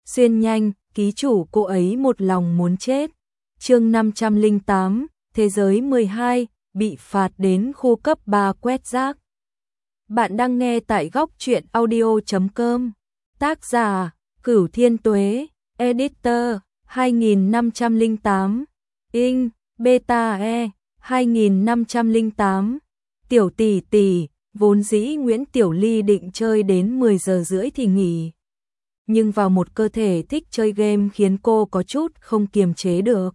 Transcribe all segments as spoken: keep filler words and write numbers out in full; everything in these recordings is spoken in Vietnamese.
Xuyên nhanh, ký chủ cô ấy một lòng muốn chết. Chương năm trăm lẻ tám, thế giới mười hai, bị phạt đến khu cấp ba quét rác. Bạn đang nghe tại góc truyện audio chấm com. Tác giả: Cửu Thiên Tuế, editor: hai nghìn năm trăm lẻ tám, in beta e hai nghìn năm trăm lẻ tám. Tiểu tỷ tỷ, vốn dĩ Nguyễn Tiểu Ly định chơi đến mười giờ rưỡi thì nghỉ. Nhưng vào một cơ thể thích chơi game khiến cô có chút không kiềm chế được.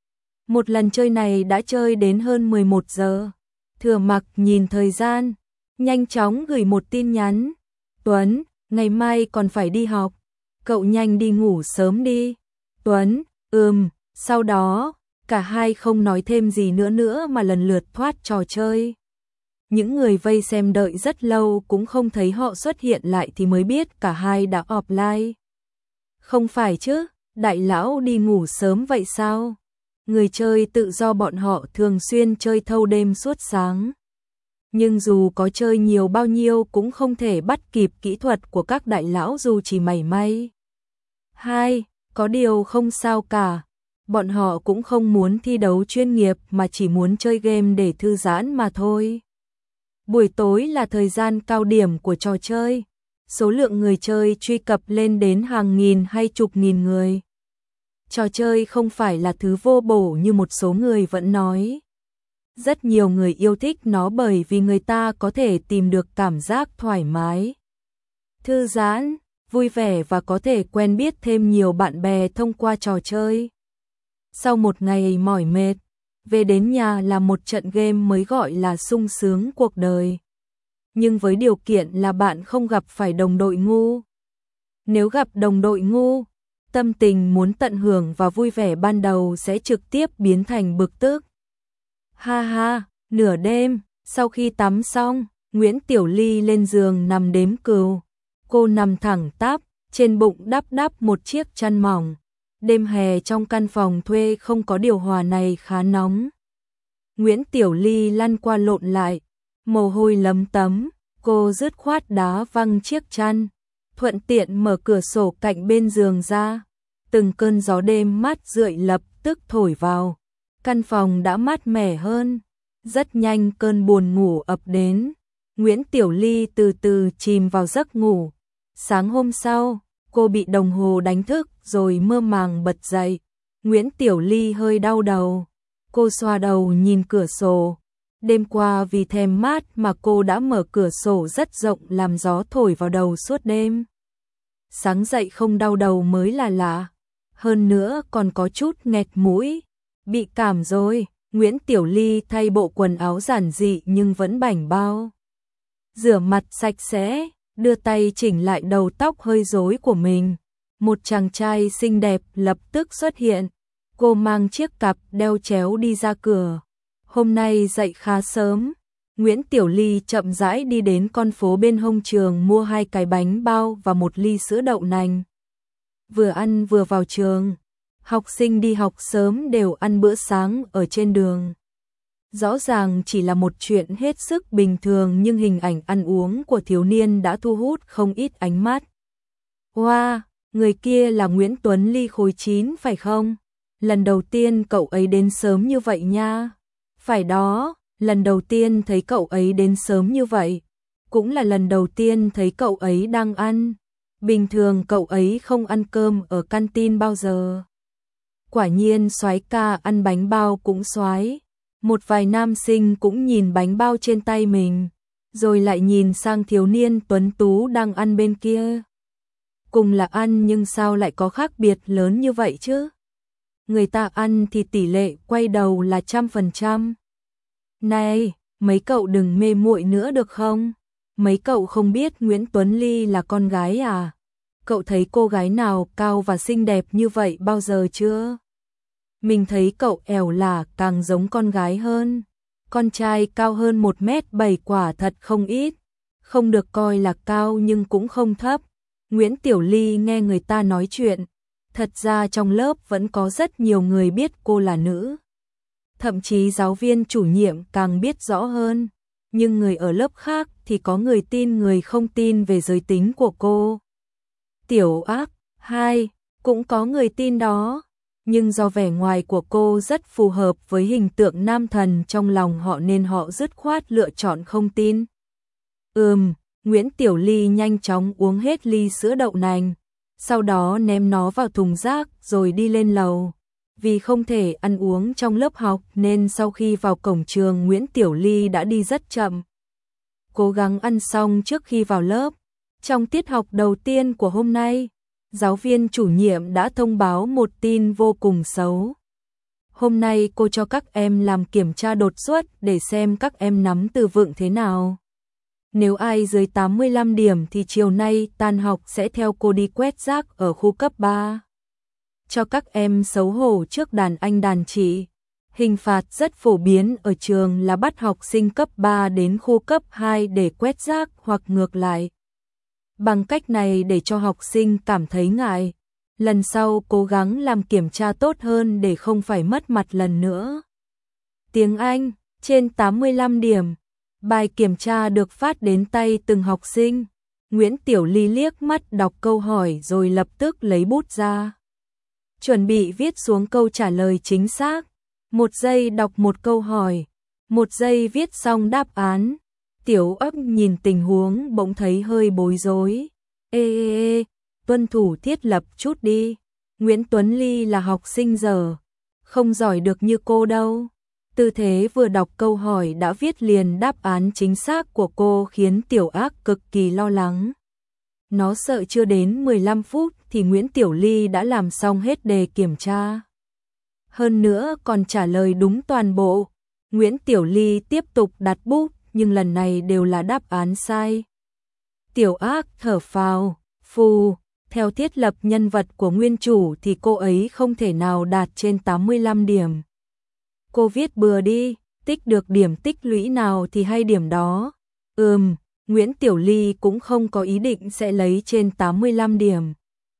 Một lần chơi này đã chơi đến hơn mười một giờ. Thừa Mặc nhìn thời gian, nhanh chóng gửi một tin nhắn. Tuấn, ngày mai còn phải đi học. Cậu nhanh đi ngủ sớm đi. Tuấn, ừm, sau đó, cả hai không nói thêm gì nữa nữa mà lần lượt thoát trò chơi. Những người vây xem đợi rất lâu cũng không thấy họ xuất hiện lại thì mới biết cả hai đã offline. Không phải chứ, đại lão đi ngủ sớm vậy sao? Người chơi tự do bọn họ thường xuyên chơi thâu đêm suốt sáng. Nhưng dù có chơi nhiều bao nhiêu cũng không thể bắt kịp kỹ thuật của các đại lão dù chỉ mảy may. Hai, có điều không sao cả. Bọn họ cũng không muốn thi đấu chuyên nghiệp mà chỉ muốn chơi game để thư giãn mà thôi. Buổi tối là thời gian cao điểm của trò chơi. Số lượng người chơi truy cập lên đến hàng nghìn hay chục nghìn người. Trò chơi không phải là thứ vô bổ như một số người vẫn nói. Rất nhiều người yêu thích nó bởi vì người ta có thể tìm được cảm giác thoải mái, thư giãn, vui vẻ và có thể quen biết thêm nhiều bạn bè thông qua trò chơi. Sau một ngày mỏi mệt, về đến nhà là một trận game mới gọi là sung sướng cuộc đời. Nhưng với điều kiện là bạn không gặp phải đồng đội ngu. Nếu gặp đồng đội ngu, tâm tình muốn tận hưởng và vui vẻ ban đầu sẽ trực tiếp biến thành bực tức. Ha ha, nửa đêm, sau khi tắm xong, Nguyễn Tiểu Ly lên giường nằm đếm cừu. Cô nằm thẳng tắp, trên bụng đắp đắp một chiếc chăn mỏng. Đêm hè trong căn phòng thuê không có điều hòa này khá nóng. Nguyễn Tiểu Ly lăn qua lộn lại, mồ hôi lấm tấm, cô dứt khoát đá văng chiếc chăn, thuận tiện mở cửa sổ cạnh bên giường ra. Từng cơn gió đêm mát rượi lập tức thổi vào, căn phòng đã mát mẻ hơn. Rất nhanh cơn buồn ngủ ập đến, Nguyễn Tiểu Ly từ từ chìm vào giấc ngủ. Sáng hôm sau, cô bị đồng hồ đánh thức rồi mơ màng bật dậy. Nguyễn Tiểu Ly hơi đau đầu, cô xoa đầu nhìn cửa sổ. Đêm qua vì thèm mát mà cô đã mở cửa sổ rất rộng làm gió thổi vào đầu suốt đêm. Sáng dậy không đau đầu mới là lạ, hơn nữa còn có chút nghẹt mũi. Bị cảm rồi, Nguyễn Tiểu Ly thay bộ quần áo giản dị nhưng vẫn bảnh bao. Rửa mặt sạch sẽ, đưa tay chỉnh lại đầu tóc hơi rối của mình. Một chàng trai xinh đẹp lập tức xuất hiện. Cô mang chiếc cặp đeo chéo đi ra cửa. Hôm nay dậy khá sớm, Nguyễn Tiểu Ly chậm rãi đi đến con phố bên hông trường mua hai cái bánh bao và một ly sữa đậu nành. Vừa ăn vừa vào trường. Học sinh đi học sớm đều ăn bữa sáng ở trên đường. Rõ ràng chỉ là một chuyện hết sức bình thường nhưng hình ảnh ăn uống của thiếu niên đã thu hút không ít ánh mắt. Wow, người kia là Nguyễn Tuấn Ly khối chín phải không? Lần đầu tiên cậu ấy đến sớm như vậy nha. Phải đó, lần đầu tiên thấy cậu ấy đến sớm như vậy. Cũng là lần đầu tiên thấy cậu ấy đang ăn. Bình thường cậu ấy không ăn cơm ở canteen bao giờ. Quả nhiên soái ca ăn bánh bao cũng soái. Một vài nam sinh cũng nhìn bánh bao trên tay mình, rồi lại nhìn sang thiếu niên tuấn tú đang ăn bên kia. Cùng là ăn nhưng sao lại có khác biệt lớn như vậy chứ? Người ta ăn thì tỷ lệ quay đầu là trăm phần trăm. Này, mấy cậu đừng mê muội nữa được không? Mấy cậu không biết Nguyễn Tuấn Ly là con gái à? Cậu thấy cô gái nào cao và xinh đẹp như vậy bao giờ chưa? Mình thấy cậu ẻo lả càng giống con gái hơn. Con trai cao hơn một mét bảy quả thật không ít. Không được coi là cao nhưng cũng không thấp. Nguyễn Tiểu Ly nghe người ta nói chuyện. Thật ra trong lớp vẫn có rất nhiều người biết cô là nữ. Thậm chí giáo viên chủ nhiệm càng biết rõ hơn. Nhưng người ở lớp khác thì có người tin người không tin về giới tính của cô. Tiểu ác, hai, Cũng có người tin đó, nhưng do vẻ ngoài của cô rất phù hợp với hình tượng nam thần trong lòng họ nên họ dứt khoát lựa chọn không tin. Ừm, Nguyễn Tiểu Ly nhanh chóng uống hết ly sữa đậu nành, sau đó ném nó vào thùng rác rồi đi lên lầu. Vì không thể ăn uống trong lớp học nên sau khi vào cổng trường Nguyễn Tiểu Ly đã đi rất chậm. Cố gắng ăn xong trước khi vào lớp. Trong tiết học đầu tiên của hôm nay, giáo viên chủ nhiệm đã thông báo một tin vô cùng xấu. Hôm nay cô cho các em làm kiểm tra đột xuất để xem các em nắm từ vựng thế nào. Nếu ai dưới tám mươi lăm điểm thì chiều nay tan học sẽ theo cô đi quét rác ở khu cấp ba. Cho các em xấu hổ trước đàn anh đàn chị. Hình phạt rất phổ biến ở trường là bắt học sinh cấp ba đến khu cấp hai để quét rác hoặc ngược lại. Bằng cách này để cho học sinh cảm thấy ngại, lần sau cố gắng làm kiểm tra tốt hơn để không phải mất mặt lần nữa. Tiếng Anh, trên tám mươi lăm điểm. Bài kiểm tra được phát đến tay từng học sinh. Nguyễn Tiểu Ly liếc mắt đọc câu hỏi rồi lập tức lấy bút ra. Chuẩn bị viết xuống câu trả lời chính xác. Một giây đọc một câu hỏi, một giây viết xong đáp án. Tiểu ấp nhìn tình huống bỗng thấy hơi bối rối. Ê ê ê, tuân thủ thiết lập chút đi. Nguyễn Tuấn Ly là học sinh dở, không giỏi được như cô đâu. Tư thế vừa đọc câu hỏi đã viết liền đáp án chính xác của cô khiến Tiểu Ác cực kỳ lo lắng. Nó sợ chưa đến mười lăm phút thì Nguyễn Tiểu Ly đã làm xong hết đề kiểm tra. Hơn nữa còn trả lời đúng toàn bộ. Nguyễn Tiểu Ly tiếp tục đặt bút nhưng lần này đều là đáp án sai. Tiểu Ác thở phào, phù, theo thiết lập nhân vật của nguyên chủ thì cô ấy không thể nào đạt trên tám mươi lăm điểm. Cô viết bừa đi, tích được điểm tích lũy nào thì hay điểm đó. Ừm, Nguyễn Tiểu Ly cũng không có ý định sẽ lấy trên tám mươi lăm điểm.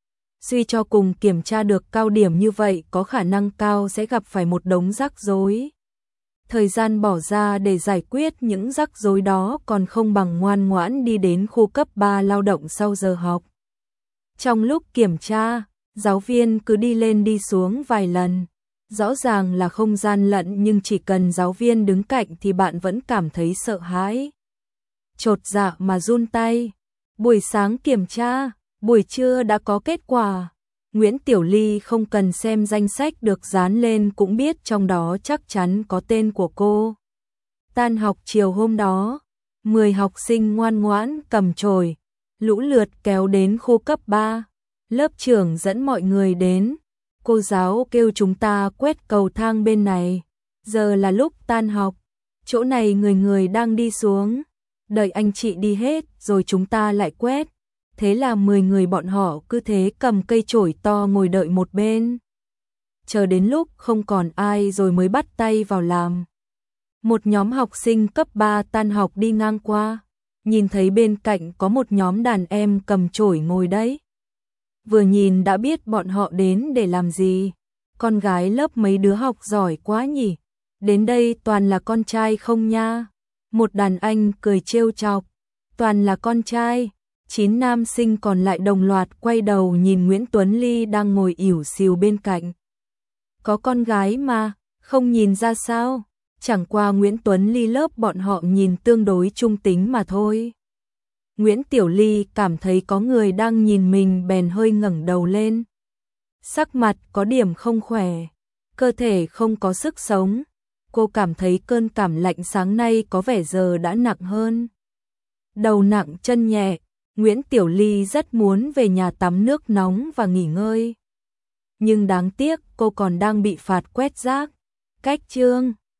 Suy cho cùng kiểm tra được cao điểm như vậy có khả năng cao sẽ gặp phải một đống rắc rối. Thời gian bỏ ra để giải quyết những rắc rối đó còn không bằng ngoan ngoãn đi đến khu cấp ba lao động sau giờ học. Trong lúc kiểm tra, giáo viên cứ đi lên đi xuống vài lần. Rõ ràng là không gian lận nhưng chỉ cần giáo viên đứng cạnh thì bạn vẫn cảm thấy sợ hãi. Chột dạ mà run tay. Buổi sáng kiểm tra, buổi trưa đã có kết quả. Nguyễn Tiểu Ly không cần xem danh sách được dán lên cũng biết trong đó chắc chắn có tên của cô. Tan học chiều hôm đó, mười học sinh ngoan ngoãn cầm chổi, lũ lượt kéo đến khu cấp ba. Lớp trưởng dẫn mọi người đến. Cô giáo kêu chúng ta quét cầu thang bên này. Giờ là lúc tan học. Chỗ này người người đang đi xuống. Đợi anh chị đi hết rồi chúng ta lại quét. Thế là mười người bọn họ cứ thế cầm cây chổi to ngồi đợi một bên. Chờ đến lúc không còn ai rồi mới bắt tay vào làm. Một nhóm học sinh cấp ba tan học đi ngang qua. Nhìn thấy bên cạnh có một nhóm đàn em cầm chổi ngồi đấy. Vừa nhìn đã biết bọn họ đến để làm gì. Con gái lớp mấy đứa học giỏi quá nhỉ. Đến đây toàn là con trai không nha. Một đàn anh cười trêu chọc. Toàn là con trai. Chín nam sinh còn lại đồng loạt quay đầu nhìn Nguyễn Tuấn Ly đang ngồi ỉu xìu bên cạnh. Có con gái mà, không nhìn ra sao. Chẳng qua Nguyễn Tuấn Ly lớp bọn họ nhìn tương đối trung tính mà thôi. Nguyễn Tiểu Ly cảm thấy có người đang nhìn mình bèn hơi ngẩng đầu lên. Sắc mặt có điểm không khỏe, cơ thể không có sức sống. Cô cảm thấy cơn cảm lạnh sáng nay có vẻ giờ đã nặng hơn. Đầu nặng chân nhẹ, Nguyễn Tiểu Ly rất muốn về nhà tắm nước nóng và nghỉ ngơi. Nhưng đáng tiếc cô còn đang bị phạt quét rác. Cách chương